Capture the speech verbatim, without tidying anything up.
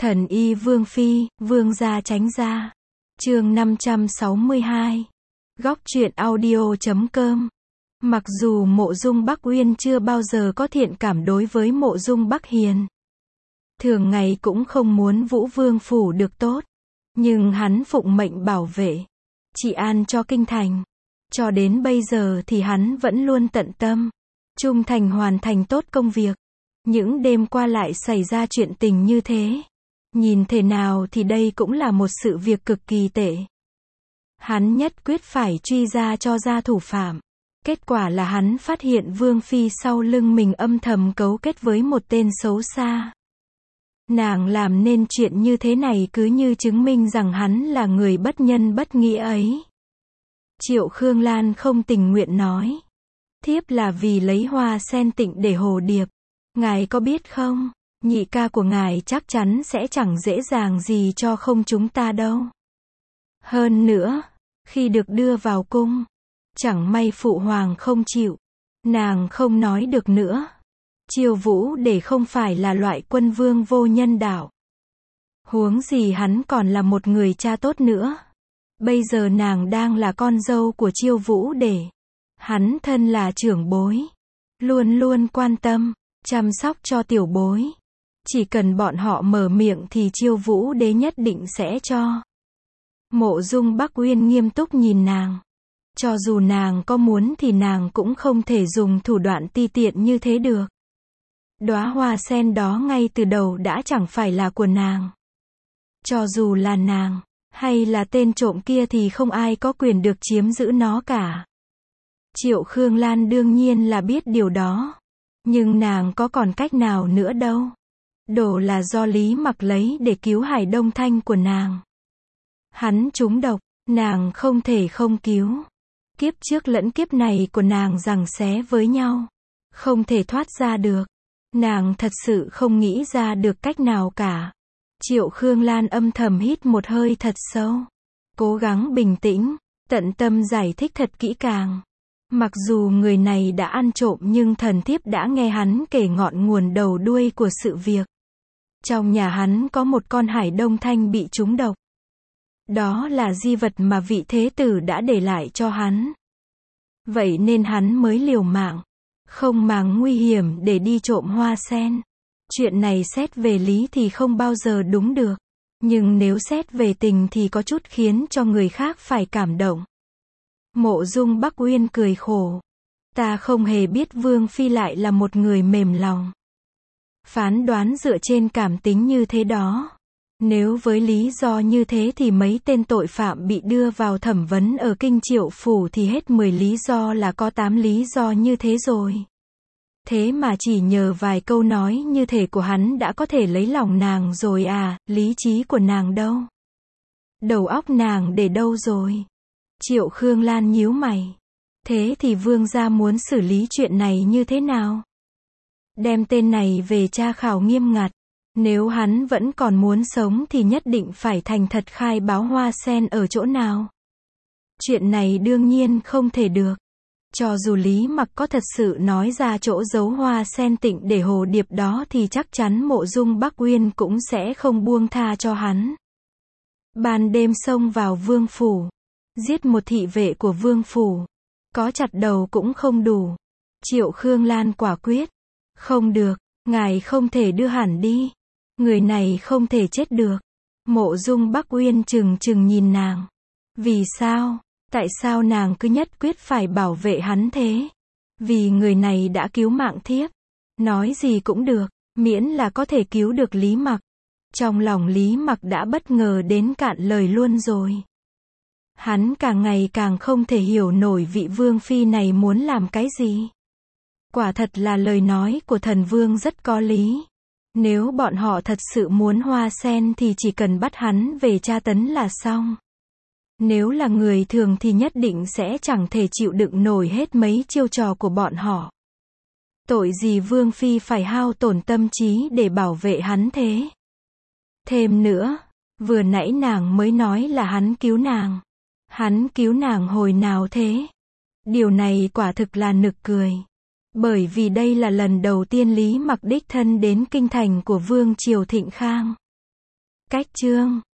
Thần y Vương Phi, Vương gia tránh ra. Chương năm trăm sáu mươi hai. Góc truyện audio chấm com. Mặc dù Mộ Dung Bắc Uyên chưa bao giờ có thiện cảm đối với Mộ Dung Bắc Hiền, thường ngày cũng không muốn Vũ Vương phủ được tốt, nhưng hắn phụng mệnh bảo vệ, trị an cho kinh thành. Cho đến bây giờ thì hắn vẫn luôn tận tâm, trung thành hoàn thành tốt công việc. Những đêm qua lại xảy ra chuyện tình như thế, nhìn thế nào thì đây cũng là một sự việc cực kỳ tệ. Hắn nhất quyết phải truy ra cho ra thủ phạm. Kết quả là hắn phát hiện Vương Phi sau lưng mình âm thầm cấu kết với một tên xấu xa. Nàng làm nên chuyện như thế này cứ như chứng minh rằng hắn là người bất nhân bất nghĩa ấy. Triệu Khương Lan không tình nguyện nói. Thiếp là vì lấy hoa sen tịnh để hồ điệp. Ngài có biết không, nhị ca của ngài chắc chắn sẽ chẳng dễ dàng gì cho không chúng ta đâu. Hơn nữa, khi được đưa vào cung, chẳng may phụ hoàng không chịu, nàng không nói được nữa. Chiêu Vũ để không phải là loại quân vương vô nhân đạo. Huống gì hắn còn là một người cha tốt nữa. Bây giờ nàng đang là con dâu của Chiêu Vũ để. Hắn thân là trưởng bối, luôn luôn quan tâm, chăm sóc cho tiểu bối. Chỉ cần bọn họ mở miệng thì Chiêu Vũ đế nhất định sẽ cho. Mộ Dung Bắc Uyên nghiêm túc nhìn nàng. Cho dù nàng có muốn thì nàng cũng không thể dùng thủ đoạn ti tiện như thế được. Đóa hoa sen đó ngay từ đầu đã chẳng phải là của nàng. Cho dù là nàng, hay là tên trộm kia thì không ai có quyền được chiếm giữ nó cả. Triệu Khương Lan đương nhiên là biết điều đó. Nhưng nàng có còn cách nào nữa đâu. Đồ là do Lý Mặc lấy để cứu Hải Đông Thanh của nàng. Hắn trúng độc, nàng không thể không cứu. Kiếp trước lẫn kiếp này của nàng giằng xé với nhau, không thể thoát ra được. Nàng thật sự không nghĩ ra được cách nào cả. Triệu Khương Lan âm thầm hít một hơi thật sâu, cố gắng bình tĩnh, tận tâm giải thích thật kỹ càng. Mặc dù người này đã ăn trộm nhưng thần thiếp đã nghe hắn kể ngọn nguồn đầu đuôi của sự việc. Trong nhà hắn có một con Hải Đông Thanh bị trúng độc. Đó là di vật mà vị thế tử đã để lại cho hắn. Vậy nên hắn mới liều mạng, không màng nguy hiểm để đi trộm hoa sen. Chuyện này xét về lý thì không bao giờ đúng được. Nhưng nếu xét về tình thì có chút khiến cho người khác phải cảm động. Mộ Dung Bắc Uyên cười khổ. Ta không hề biết Vương Phi lại là một người mềm lòng. Phán đoán dựa trên cảm tính như thế đó. Nếu với lý do như thế thì mấy tên tội phạm bị đưa vào thẩm vấn ở Kinh Triệu Phủ thì hết mười lý do là có tám lý do như thế rồi. Thế mà chỉ nhờ vài câu nói như thể của hắn đã có thể lấy lòng nàng rồi à, lý trí của nàng đâu? Đầu óc nàng để đâu rồi? Triệu Khương Lan nhíu mày. Thế thì vương gia muốn xử lý chuyện này như thế nào? Đem tên này về tra khảo nghiêm ngặt. Nếu hắn vẫn còn muốn sống thì nhất định phải thành thật khai báo hoa sen ở chỗ nào. Chuyện này đương nhiên không thể được. Cho dù Lý Mặc có thật sự nói ra chỗ giấu hoa sen tịnh để hồ điệp đó thì chắc chắn Mộ Dung Bắc Uyên cũng sẽ không buông tha cho hắn. Ban đêm xông vào vương phủ, giết một thị vệ của vương phủ, có chặt đầu cũng không đủ. Triệu Khương Lan quả quyết. Không được, ngài không thể đưa hẳn đi. Người này không thể chết được. Mộ Dung Bắc Uyên chừng chừng nhìn nàng. Vì sao? Tại sao nàng cứ nhất quyết phải bảo vệ hắn thế? Vì người này đã cứu mạng thiếp. Nói gì cũng được, miễn là có thể cứu được Lý Mặc. Trong lòng Lý Mặc đã bất ngờ đến cạn lời luôn rồi. Hắn càng ngày càng không thể hiểu nổi vị Vương Phi này muốn làm cái gì. Quả thật là lời nói của thần vương rất có lý. Nếu bọn họ thật sự muốn hoa sen thì chỉ cần bắt hắn về tra tấn là xong. Nếu là người thường thì nhất định sẽ chẳng thể chịu đựng nổi hết mấy chiêu trò của bọn họ. Tội gì Vương Phi phải hao tổn tâm trí để bảo vệ hắn thế? Thêm nữa, vừa nãy nàng mới nói là hắn cứu nàng. Hắn cứu nàng hồi nào thế? Điều này quả thực là nực cười. Bởi vì đây là lần đầu tiên Lý Mặc đích thân đến kinh thành của Vương Triều Thịnh Khang. Cách chương